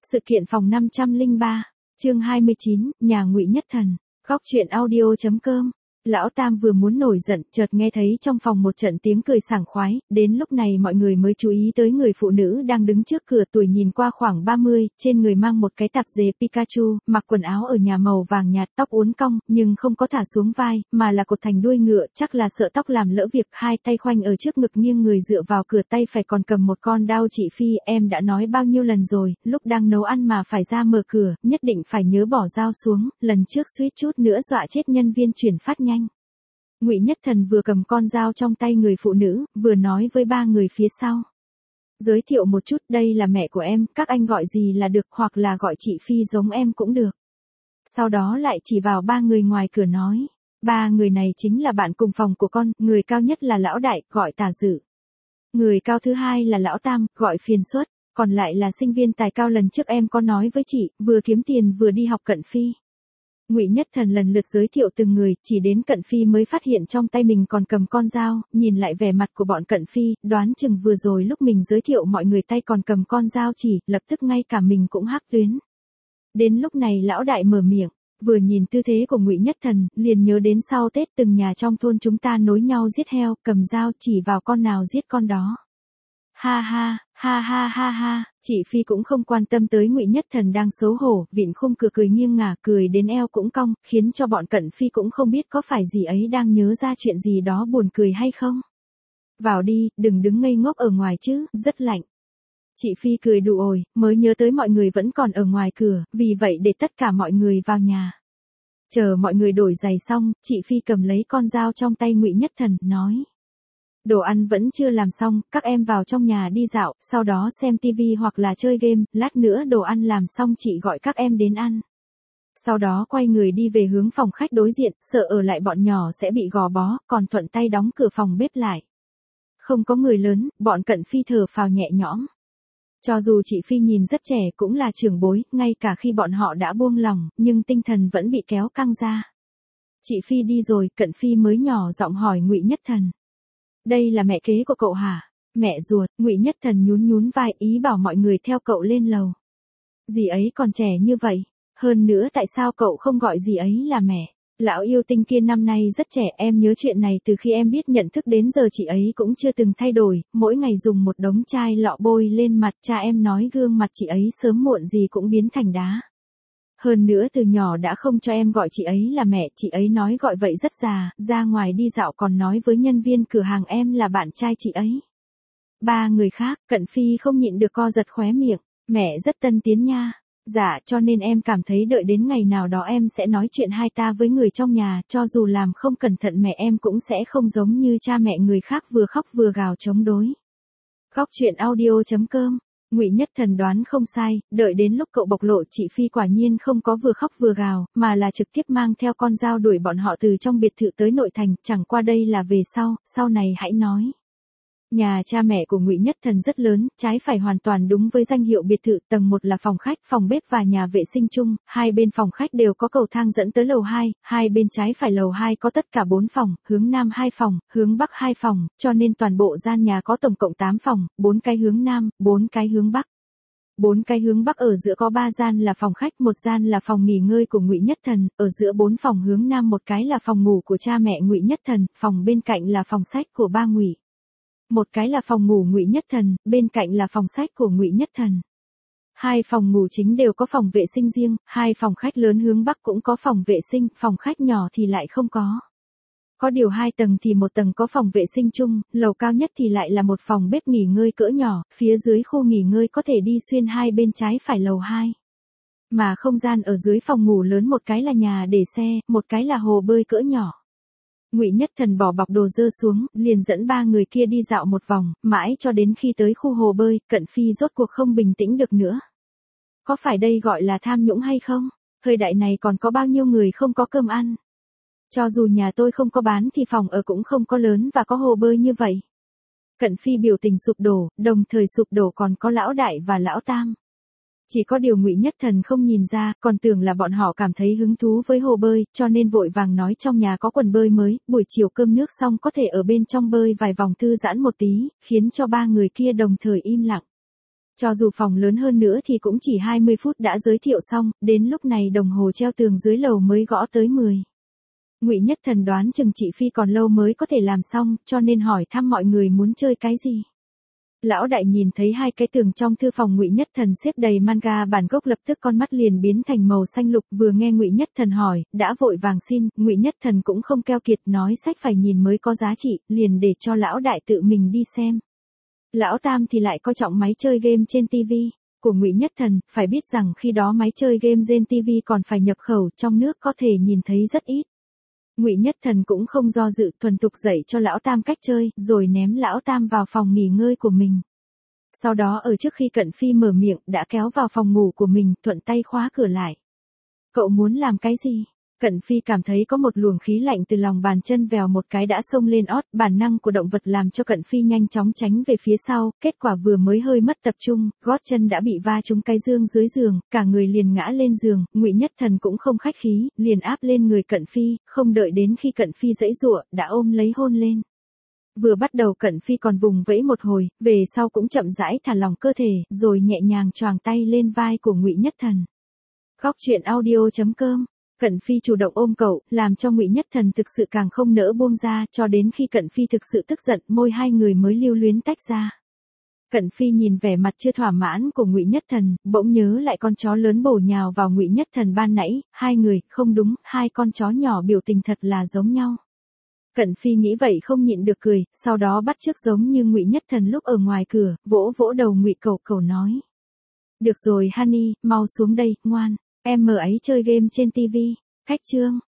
Sự kiện phòng 503, chương 29, nhà Ngụy Nhất Thần, góc truyện audio.com. Lão Tam vừa muốn nổi giận, chợt nghe thấy trong phòng một trận tiếng cười sảng khoái, đến lúc này mọi người mới chú ý tới người phụ nữ đang đứng trước cửa, tuổi nhìn qua khoảng 30, trên người mang một cái tạp dề Pikachu, mặc quần áo ở nhà màu vàng nhạt, tóc uốn cong, nhưng không có thả xuống vai, mà là cột thành đuôi ngựa, chắc là sợ tóc làm lỡ việc, hai tay khoanh ở trước ngực nghiêng người dựa vào cửa, tay phải còn cầm một con dao. Chị Phi, em đã nói bao nhiêu lần rồi, lúc đang nấu ăn mà phải ra mở cửa, nhất định phải nhớ bỏ dao xuống, lần trước suýt chút nữa dọa chết nhân viên chuyển phát nhanh. Ngụy Nhất Thần vừa cầm con dao trong tay người phụ nữ, vừa nói với ba người phía sau. Giới thiệu một chút, đây là mẹ của em, các anh gọi gì là được, hoặc là gọi chị Phi giống em cũng được. Sau đó lại chỉ vào ba người ngoài cửa nói. Ba người này chính là bạn cùng phòng của con, người cao nhất là lão đại, gọi Tả Dự. Người cao thứ hai là lão Tam, gọi Phiền Xuất, còn lại là sinh viên tài cao lần trước em có nói với chị, vừa kiếm tiền vừa đi học Cận Phi. Ngụy Nhất Thần lần lượt giới thiệu từng người, chỉ đến Cận Phi mới phát hiện trong tay mình còn cầm con dao, nhìn lại vẻ mặt của bọn Cận Phi, đoán chừng vừa rồi lúc mình giới thiệu mọi người tay còn cầm con dao chỉ, lập tức ngay cả mình cũng hắc tuyến. Đến lúc này lão đại mở miệng, vừa nhìn tư thế của Ngụy Nhất Thần, liền nhớ đến sau Tết từng nhà trong thôn chúng ta nối nhau giết heo, cầm dao chỉ vào con nào giết con đó. Ha ha, ha ha ha ha, chị Phi cũng không quan tâm tới Ngụy Nhất Thần đang xấu hổ, vịn khung cửa cười nghiêng ngả, cười đến eo cũng cong, khiến cho bọn Cận Phi cũng không biết có phải dì ấy đang nhớ ra chuyện gì đó buồn cười hay không. Vào đi, đừng đứng ngây ngốc ở ngoài chứ, rất lạnh. Chị Phi cười đụ ồi, mới nhớ tới mọi người vẫn còn ở ngoài cửa, vì vậy để tất cả mọi người vào nhà. Chờ mọi người đổi giày xong, chị Phi cầm lấy con dao trong tay Ngụy Nhất Thần, nói. Đồ ăn vẫn chưa làm xong, các em vào trong nhà đi dạo, sau đó xem tivi hoặc là chơi game, lát nữa đồ ăn làm xong chị gọi các em đến ăn. Sau đó quay người đi về hướng phòng khách đối diện, sợ ở lại bọn nhỏ sẽ bị gò bó, còn thuận tay đóng cửa phòng bếp lại. Không có người lớn, bọn Cận Phi thở phào nhẹ nhõm. Cho dù chị Phi nhìn rất trẻ cũng là trưởng bối, ngay cả khi bọn họ đã buông lòng, nhưng tinh thần vẫn bị kéo căng ra. Chị Phi đi rồi, Cận Phi mới nhỏ giọng hỏi Ngụy Nhất Thần. Đây là mẹ kế của cậu hả? Mẹ ruột, Ngụy Nhất Thần nhún nhún vai, ý bảo mọi người theo cậu lên lầu. Dì ấy còn trẻ như vậy, hơn nữa tại sao cậu không gọi dì ấy là mẹ? Lão yêu tinh kia năm nay rất trẻ, em nhớ chuyện này từ khi em biết nhận thức đến giờ chị ấy cũng chưa từng thay đổi, mỗi ngày dùng một đống chai lọ bôi lên mặt, cha em nói gương mặt chị ấy sớm muộn gì cũng biến thành đá. Hơn nữa từ nhỏ đã không cho em gọi chị ấy là mẹ, chị ấy nói gọi vậy rất già, ra ngoài đi dạo còn nói với nhân viên cửa hàng em là bạn trai chị ấy. Ba người khác, Cận Phi không nhịn được co giật khóe miệng, mẹ rất tân tiến nha. Dạ, cho nên em cảm thấy đợi đến ngày nào đó em sẽ nói chuyện hai ta với người trong nhà, cho dù làm không cẩn thận mẹ em cũng sẽ không giống như cha mẹ người khác vừa khóc vừa gào chống đối. Góc truyện audio.com. Ngụy Nhất Thần đoán không sai, đợi đến lúc cậu bộc lộ chị Phi quả nhiên không có vừa khóc vừa gào, mà là trực tiếp mang theo con dao đuổi bọn họ từ trong biệt thự tới nội thành, chẳng qua đây là về sau này hãy nói. Nhà cha mẹ của Ngụy Nhất Thần rất lớn, trái phải hoàn toàn đúng với danh hiệu biệt thự, tầng 1 là phòng khách, phòng bếp và nhà vệ sinh chung, hai bên phòng khách đều có cầu thang dẫn tới lầu 2, hai bên trái phải lầu 2 có tất cả 4 phòng, hướng nam 2 phòng, hướng bắc 2 phòng, cho nên toàn bộ gian nhà có tổng cộng 8 phòng, 4 cái hướng nam, 4 cái hướng bắc. 4 cái hướng bắc ở giữa có 3 gian là phòng khách, một gian là phòng nghỉ ngơi của Ngụy Nhất Thần, ở giữa 4 phòng hướng nam một cái là phòng ngủ của cha mẹ Ngụy Nhất Thần, phòng bên cạnh là phòng sách của ba Ngụy. Một cái là phòng ngủ Ngụy Nhất Thần, bên cạnh là phòng sách của Ngụy Nhất Thần. Hai phòng ngủ chính đều có phòng vệ sinh riêng, hai phòng khách lớn hướng bắc cũng có phòng vệ sinh, phòng khách nhỏ thì lại không có. Có điều 2 tầng thì một tầng có phòng vệ sinh chung, lầu cao nhất thì lại là một phòng bếp nghỉ ngơi cỡ nhỏ, phía dưới khu nghỉ ngơi có thể đi xuyên hai bên trái phải lầu 2. Mà không gian ở dưới phòng ngủ lớn một cái là nhà để xe, một cái là hồ bơi cỡ nhỏ. Ngụy Nhất Thần bỏ bọc đồ dơ xuống, liền dẫn ba người kia đi dạo một vòng, mãi cho đến khi tới khu hồ bơi, Cận Phi rốt cuộc không bình tĩnh được nữa. Có phải đây gọi là tham nhũng hay không? Thời đại này còn có bao nhiêu người không có cơm ăn? Cho dù nhà tôi không có bán thì phòng ở cũng không có lớn và có hồ bơi như vậy. Cận Phi biểu tình sụp đổ, đồng thời sụp đổ còn có lão đại và lão Tam. Chỉ có điều Ngụy Nhất Thần không nhìn ra, còn tưởng là bọn họ cảm thấy hứng thú với hồ bơi, cho nên vội vàng nói trong nhà có quần bơi mới, buổi chiều cơm nước xong có thể ở bên trong bơi vài vòng thư giãn một tí, khiến cho ba người kia đồng thời im lặng. Cho dù phòng lớn hơn nữa thì cũng chỉ 20 phút đã giới thiệu xong, đến lúc này đồng hồ treo tường dưới lầu mới gõ tới 10. Ngụy Nhất Thần đoán chừng chị Phi còn lâu mới có thể làm xong, cho nên hỏi thăm mọi người muốn chơi cái gì. Lão đại nhìn thấy hai cái tường trong thư phòng Ngụy Nhất Thần xếp đầy manga bản gốc lập tức con mắt liền biến thành màu xanh lục, vừa nghe Ngụy Nhất Thần hỏi, đã vội vàng xin, Ngụy Nhất Thần cũng không keo kiệt nói sách phải nhìn mới có giá trị, liền để cho lão đại tự mình đi xem. Lão Tam thì lại coi trọng máy chơi game trên TV của Ngụy Nhất Thần, phải biết rằng khi đó máy chơi game trên TV còn phải nhập khẩu, trong nước có thể nhìn thấy rất ít. Ngụy Nhất Thần cũng không do dự, thuần thục dạy cho lão Tam cách chơi, rồi ném lão Tam vào phòng nghỉ ngơi của mình. Sau đó ở trước khi Cận Phi mở miệng, đã kéo vào phòng ngủ của mình, thuận tay khóa cửa lại. Cậu muốn làm cái gì? Cận Phi cảm thấy có một luồng khí lạnh từ lòng bàn chân vèo một cái đã xông lên ót, bản năng của động vật làm cho Cận Phi nhanh chóng tránh về phía sau, kết quả vừa mới hơi mất tập trung, gót chân đã bị va trúng cái dương dưới giường, cả người liền ngã lên giường, Ngụy Nhất Thần cũng không khách khí, liền áp lên người Cận Phi, không đợi đến khi Cận Phi giãy giụa, đã ôm lấy hôn lên. Vừa bắt đầu Cận Phi còn vùng vẫy một hồi, về sau cũng chậm rãi thả lỏng cơ thể, rồi nhẹ nhàng choàng tay lên vai của Ngụy Nhất Thần. Khóc chuyện audio.com. Cận Phi chủ động ôm cậu, làm cho Ngụy Nhất Thần thực sự càng không nỡ buông ra, cho đến khi Cận Phi thực sự tức giận, môi hai người mới lưu luyến tách ra. Cận Phi nhìn vẻ mặt chưa thỏa mãn của Ngụy Nhất Thần, bỗng nhớ lại con chó lớn bổ nhào vào Ngụy Nhất Thần ban nãy, hai người, không đúng, hai con chó nhỏ biểu tình thật là giống nhau. Cận Phi nghĩ vậy không nhịn được cười, sau đó bắt chước giống như Ngụy Nhất Thần lúc ở ngoài cửa, vỗ vỗ đầu Ngụy Cẩu Cẩu nói: "Được rồi Honey, mau xuống đây, ngoan, em mở ấy chơi game trên TV." Khách chương.